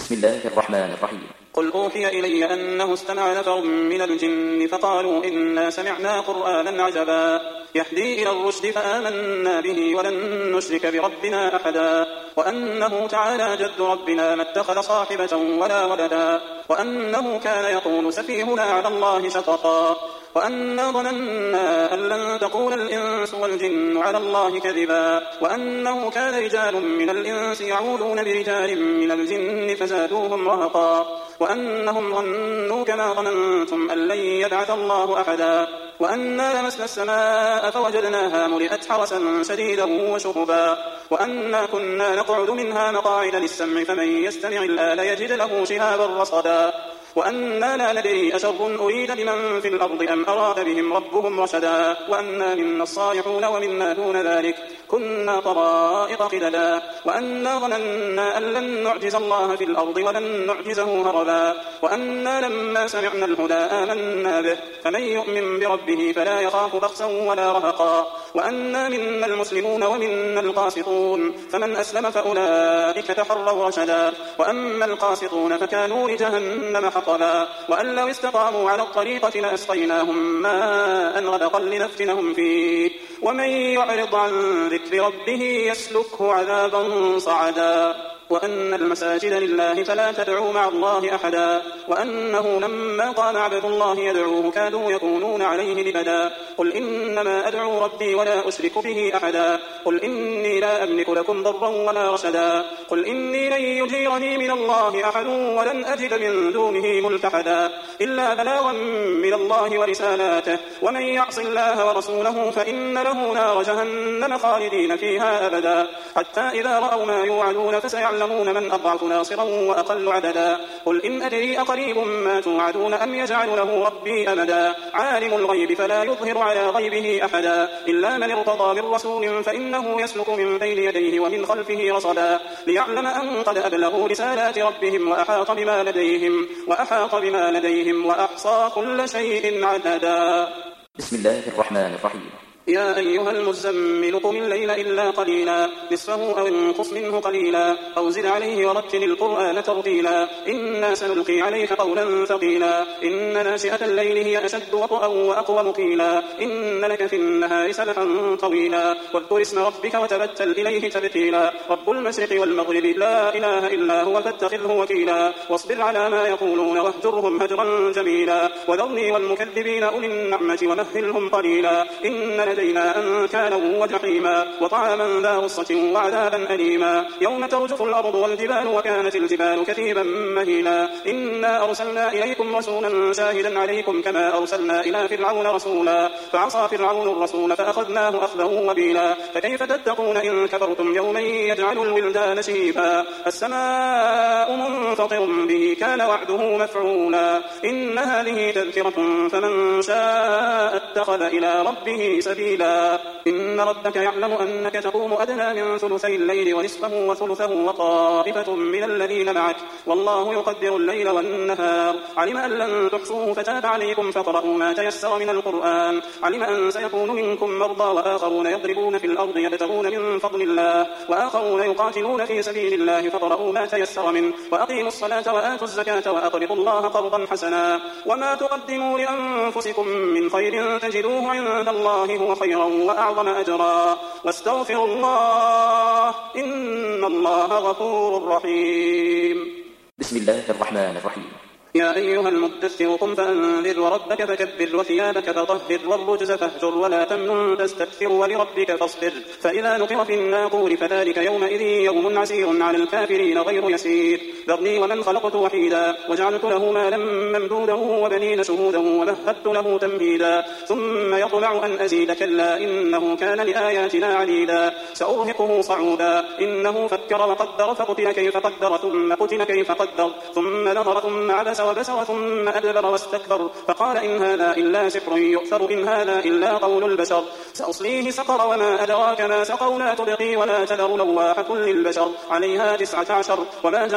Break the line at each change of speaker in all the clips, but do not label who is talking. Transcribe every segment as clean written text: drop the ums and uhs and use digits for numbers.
بسم الله الرحمن الرحيم.
قل أوحي إلي أنه استمع نفر من الجن فقالوا إنا سمعنا قرآنا عجبا يهدي إلى الرشد فآمنا به ولن نشرك بربنا أحدا وأنه تعالى جد ربنا ما اتخذ صاحبة ولا ولدا وأنه كان يقول سفيهنا على الله شططا وأنا ظننا أن لن تقول الإنس والجن على الله كذبا وأنه كان رجال من الإنس يعوذون برجال من الجن فزادوهم رهقا وأنهم ظنوا كما ظننتم أن لن يبعث الله أحدا وأنا لمسنا السماء فوجدناها ملئت حرسا شديدا وشهبا وأنا كنا نقعد منها مقاعد للسمع فمن يستمع الآن يجد له شهابا رصدا وأنا لا ندري أشر أريد بمن في الأرض أم أراد بهم ربهم رشدا وأنا منا الصالحون ومنا دون ذلك كنا طرائق قددا وأنا ظننا أن لن نعجز الله في الأرض ولن نعجزه هربا وأنا لما سمعنا الهدى آمنا به فمن يؤمن بربه فلا يخاف بخسا ولا رهقا وأنا منا المسلمون ومنا القاسطون فمن أسلم فأولئك تحروا رشدا وأما القاسطون فكانوا لجهنم حطبا وأن لو استقاموا على الطريقة لأسقيناهم ماء غدقا لنفتنهم فيه ومن يعرض عن ذكر ربه يسلكه عذابا صعدا وأن المساجد لله فلا تدعوا مع الله أحدا وأنه لما قام عبد الله يدعوه كادوا يكونون عليه لبدا قل إنما أدعو ربي ولا أشرك به أحدا قل إني لا أملك لكم ضرا ولا رشدا قل إني لن يجيرني من الله أحد ولن أجد من دونه ملتحدا إلا بلاغا من الله ورسالاته ومن يعص الله ورسوله فإن له نار جهنم خالدين فيها أبدا حتى إذا رأوا ما يوعدون فسيعلمون من أضعف ناصرا وأقل عددا قل إن أدري أقريب ما توعدون أم يجعل له ربي أمدا عالم الغيب فلا يظهر على غيبه أحدا إلا من ارتضى من رسول فإنه يسلك من بين يديه ومن خلفه رصدا ليعلم أن قد أبلغوا رسالات ربهم وأحاط بما لديهم وأحصى كل شيء عددا.
بسم الله الرحمن الرحيم.
يا أيها المزمل قم الليل إلا قليلا نصفه أو انقص منه قليلا أو زد عليه ورتل القرآن ترتيلا إنا سنلقي عليك قولا ثقيلا إن ناشئة الليل هي أشد وطئا وأقوم قيلا إن لك في النهار سبحا طويلا واذكر اسم ربك وتبتل إليه تبتيلا رب المشرق والمغرب لا إله إلا هو فاتخذه وكيلا واصبر على ما يقولون واهجرهم هجرا جميلا وذرني والمكذبين أولي النعمة ومهلهم قليلا إن لدينا أنكالا وجحيما وطعاما ذا غصة وعذابا أليما يوم ترجف الأرض والجبال وكانت الجبال كثيبا مهيلا إنا أرسلنا إليكم رسولا شاهدا عليكم كما أرسلنا إلى فرعون رسولا فعصى فرعون الرسول فأخذناه أخذا وبيلا فكيف تتقون إن كفرتم يوما يجعل الولدان شيبا السماء منفطر به كان وعده مفعولا إن هذه تذكرة فمن شاء اتخذ إلى ربه سبيلا إن ربك يعلم أنك تقوم أدنى من ثلثي الليل ونصفه وثلثه وطائفة من الذين معك والله يقدر الليل والنهار علم أن لن تحصوه فتاب عليكم فاقرؤوا ما تيسر من القرآن علم أن سيكون منكم مرضى وآخرون يضربون في الأرض يبتغون من فضل الله وآخرون يقاتلون في سبيل الله فاقرؤوا ما تيسر منه وأقيموا الصلاة وآتوا الزكاة وأقرضوا الله قرضا حسنا وما تقدموا لأنفسكم من خير تجدوه عند الله هو خيرا وأعظم أجرا واستغفروا الله إن الله غفور رحيم.
بسم الله الرحمن الرحيم.
يا أيها المدثر قم فأنذر وربك فكبر وثيابك فطهر والرجز فاهجر ولا تمنن تستكثر ولربك فاصبر فإذا نقر في الناقور فذلك يومئذ يوم عسير على الكافرين غير يسير ذرني ومن خلقت وحيدا وجعلت له مالا ممدودا وبنين شهودا ومهدت له تمهيدا ثم يطمع أن أزيد كلا إنه كان لآياتنا عنيدا سأرهقه صعودا إنه فكر وقدر فقتل كيف قدر ثم قتل كيف قدر ثم نظر ثم عبس وبسر ثم أدبر واستكبر فقال إن هذا إلا سحر يؤثر إن هذا إلا قول البشر سأصليه سقر وما أدراك ما سقر لا تبقي ولا تذر لواحة للبشر عليها 19 وما جعلنا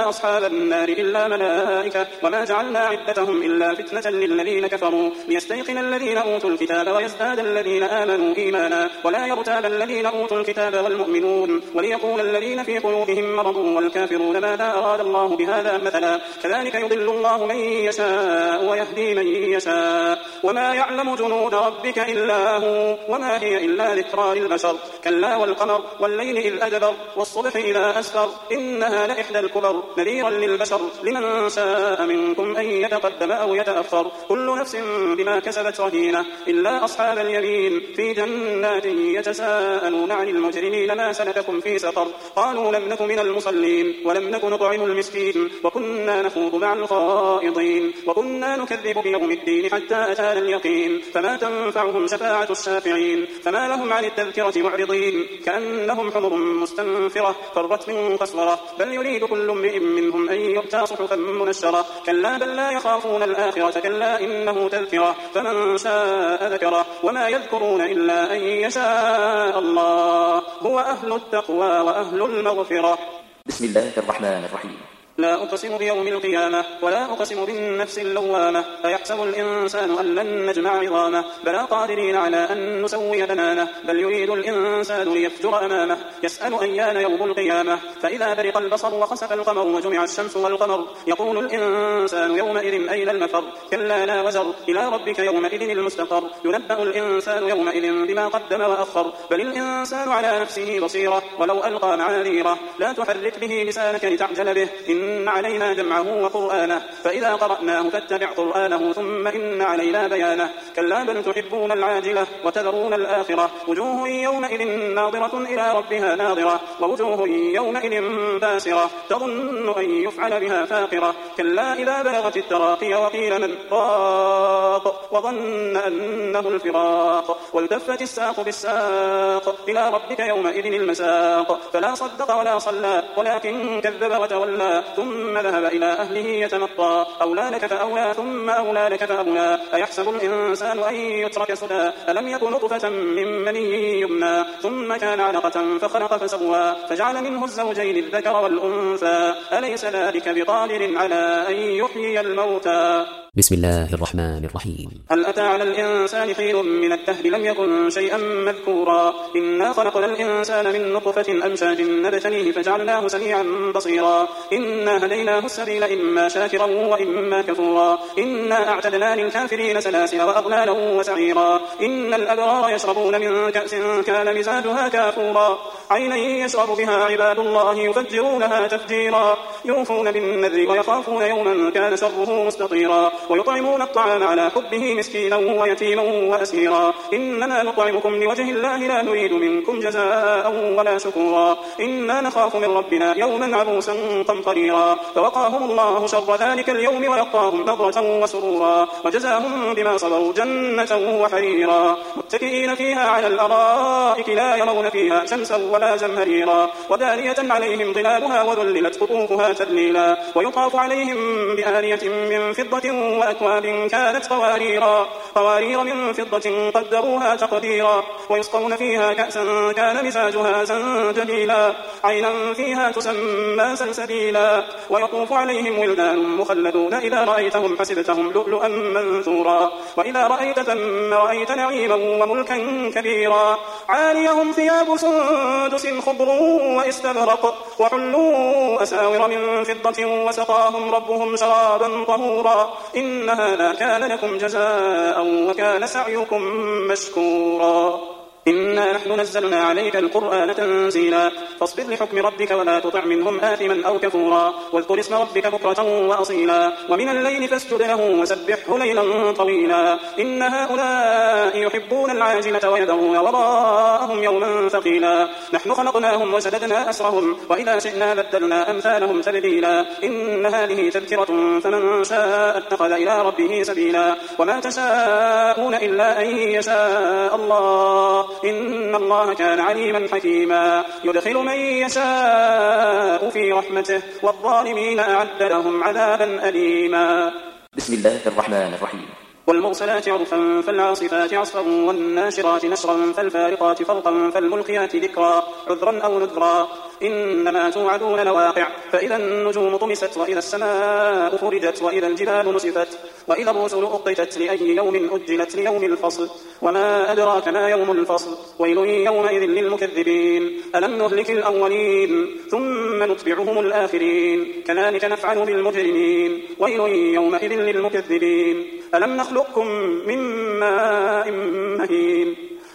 أصحاب النار إلا ملائكة وما جعلنا عدتهم إلا فتنة للذين كفروا ليستيقن الذين أوتوا الكتاب ويزداد الذين آمنوا إيمانا ولا يرتاب الذين أوتوا الكتاب والمؤمنون وليقول الذين في قلوبهم مرض والكافرون ماذا أراد الله بهذا مثلا كذلك يضل الله من يشاء ويهدي من يشاء وما يعلم جنود ربك إلا هو وما هي إلا ذكرى للبشر كلا والقمر والليل إذ أدبر والصبح إذا أسفر إنها لإحدى الكبر نذيرا للبشر لمن شاء منكم أن يتقدم أو يتأخر كل نفس بما كسبت رهينة إلا أصحاب اليمين في جنات يتساءلون عن المجرمين ما سلككم في سقر قالوا لم نك من المصلين ولم نك نطعم المسكين وكنا نخوض مع الخائضين وكنا نكذب بيوم الدين حتى أتانا اليقين فما تنفعهم شفاعة الشافعين فما لهم عن التذكرة معرضين كأنهم حمر مستنفرة فرت من قسورة بل يريد كل امرئ منهم أن يؤتى صحفا منشرة كلا بل لا يخافون الآخرة كلا إنه تذكرة فمن شاء ذكره وما يذكرون إلا أن يشاء الله هو أهل التقوى وأهل المغفرة.
بسم الله الرحمن الرحيم.
لا أقسم بيوم القيامة ولا أقسم بالنفس اللوامة أيحسب الإنسان أن لن نجمع عظامه بلى قادرين على أن نسوي بنانه بل يريد الإنسان ليفجر أمامه يسأل أيان يوم القيامة فإذا برق البصر وخسف القمر وجمع الشمس والقمر يقول الإنسان يومئذ أين المفر كلا لا وزر إلى ربك يومئذ المستقر ينبأ الإنسان يومئذ بما قدم وأخر بل الإنسان على نفسه بصيرة ولو ألقى معاذيره لا تحرك به لسانك لتعجل به إن علينا جمعه وقرآنه فإذا قرأناه فاتبع قرآنه ثم إن علينا بيانه كلا بل تحبون العاجلة وتذرون الآخرة وجوه يومئذ ناظرة إلى ربها ناظرة ووجوه يومئذ باسرة تظن أن يفعل بها فاقرة كلا إذا بلغت التراقي وقيل من راق وظن أنه الفراق والتفت الساق بالساق إلى ربك يومئذ المساق فلا صدق ولا صلى ولكن كذب وتولى ثم ذهب إلى أهله يتمطى أولى لك فأولى ثم أولى لك فأولى أيحسب الإنسان أن يترك سدى ألم يكن نطفة من مني يمنى ثم كان علقة فخلق فسوى فجعل منه الزوجين الذكر والأنثى أليس ذلك بقادر على أن يحيي الموتى.
بسم الله الرحمن الرحيم.
هل أتى على الإنسان حين من الدهر لم يكن شيئا مذكورا إنا خلقنا الإنسان من نطفة أمشاج نبتليه فجعلناه سميعا بصيرا إنا هديناه السبيل إما شاكرا وإما كفورا إنا أعتدنا للكافرين سلاسل وأغلالا وسعيرا إن الأبرار يشربون من كأس كان مزاجها كافورا عينا يشرب بها عباد الله يفجرونها تفجيرا يوفون بالنذر ويخافون يوما كان شره مستطيرا ويطعمون الطعام على حبه مسكينا ويتيما وأسيرا إنما نطعمكم لوجه الله لا نريد منكم جزاء ولا شكورا إنا نخاف من ربنا يوما عبوسا قمطريرا فوقاهم الله شر ذلك اليوم ولقاهم نضرة وسرورا وجزاهم بما صبروا جنة وحريرا متكئين فيها على الأرائك لا يرون فيها شمسا ولا زمهريرا ودانية عليهم ظلالها وذللت قطوفها تذليلا ويطاف عليهم بآنية من فضة وأكواب كانت قوارير من فضة قدروها تقديرا ويسقون فيها كأسا كان مزاجها زنجبيلا عينا فيها تسمى سلسبيلا ويطوف عليهم ولدان مخلدون إذا رأيتهم حسبتهم لؤلؤا منثورا وإذا رأيت ثم رأيت نعيما وملكا كبيرا عاليهم ثياب سندس خضر واستبرق وحلوا أساور من فضة وسقاهم ربهم شرابا طهورا إن هذا كان لكم جزاء وكان سعيكم مشكورا إنا نحن نزلنا عليك القرآن تنزيلا فاصبر لحكم ربك ولا تطع منهم آثما أو كفورا واذكر اسم ربك بكرة وأصيلا ومن الليل فاسجد له وسبحه ليلا طويلا إن هؤلاء يحبون العاجلة ويذرون وراءهم يوما ثقيلا نحن خلقناهم وسددنا أسرهم وإذا شئنا بدلنا أمثالهم تبديلا إن هذه تذكرة فمن شاء اتخذ إلى ربه سبيلا وما تشاءون إلا أن يشاء الله إن الله كان عليما حكيما يدخل من يشاء في رحمته والظالمين أعد لهم عذابا أليما.
بسم الله الرحمن الرحيم.
والمرسلات عرفا فالعاصفات عصفا والناشرات نشرا فالفارقات فرقا فالملقيات ذكرا عذرا أو نذرا إنما توعدون لواقع. فإذا النجوم طمست وإذا السماء فرجت وإذا الجبال نسفت وإذا الرسل أقتت لأي يوم أجلت ليوم الفصل. وما أدراك ما يوم الفصل. ويل يومئذ للمكذبين. ألم نهلك الأولين ثم نتبعهم الآخرين كذلك نفعل بالمجرمين. ويل يومئذ للمكذبين. ألم نخلقكم من ماء مهين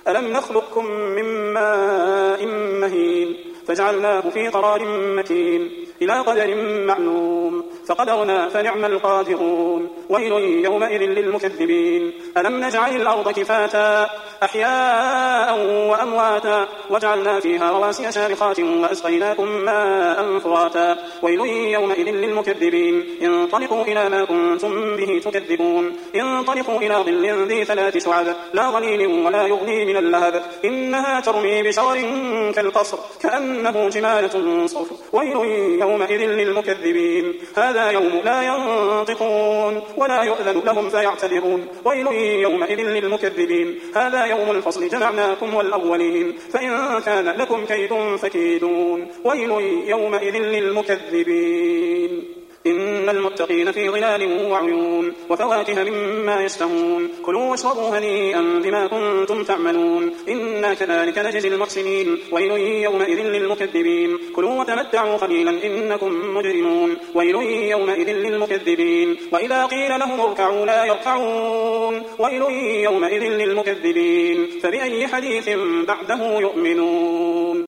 فجعلناه في قرار مكين إلى قدر معلوم فقدرنا فنعم القادرون. ويل يومئذ للمكذبين. ألم نجعل الأرض كفاتا أحياء وأمواتا وجعلنا فيها رواسي شامخات وأسقيناكم ماء فراتا. ويل يومئذ للمكذبين. انطلقوا إلى ما كنتم به تكذبون. انطلقوا إلى ظل ذي 3 شعب لا ظليل ولا يغني من اللهب إنها ترمي بشرر كالقصر كأنه جمالة صفر. ويل يومئذ للمكذبين. هذا يوم لا ينطقون ولا يؤذن لهم فيعتذرون. ويل يومئذ للمكذبين. هذا يوم الفصل جمعناكم والأولين فإن كان لكم كيد فكيدون. ويل يومئذ للمكذبين. إن المتقين في ظلال وعيون وفواكه مما يشتهون. كلوا واشربوا هنيئا بما كنتم تعملون إنا كذلك نجزي المحسنين. ويل يومئذ للمكذبين. كلوا وتمتعوا قليلا إنكم مجرمون. ويل يومئذ للمكذبين. وإذا قيل لهم اركعوا لا يركعون. ويل يومئذ للمكذبين. فبأي حديث بعده يؤمنون.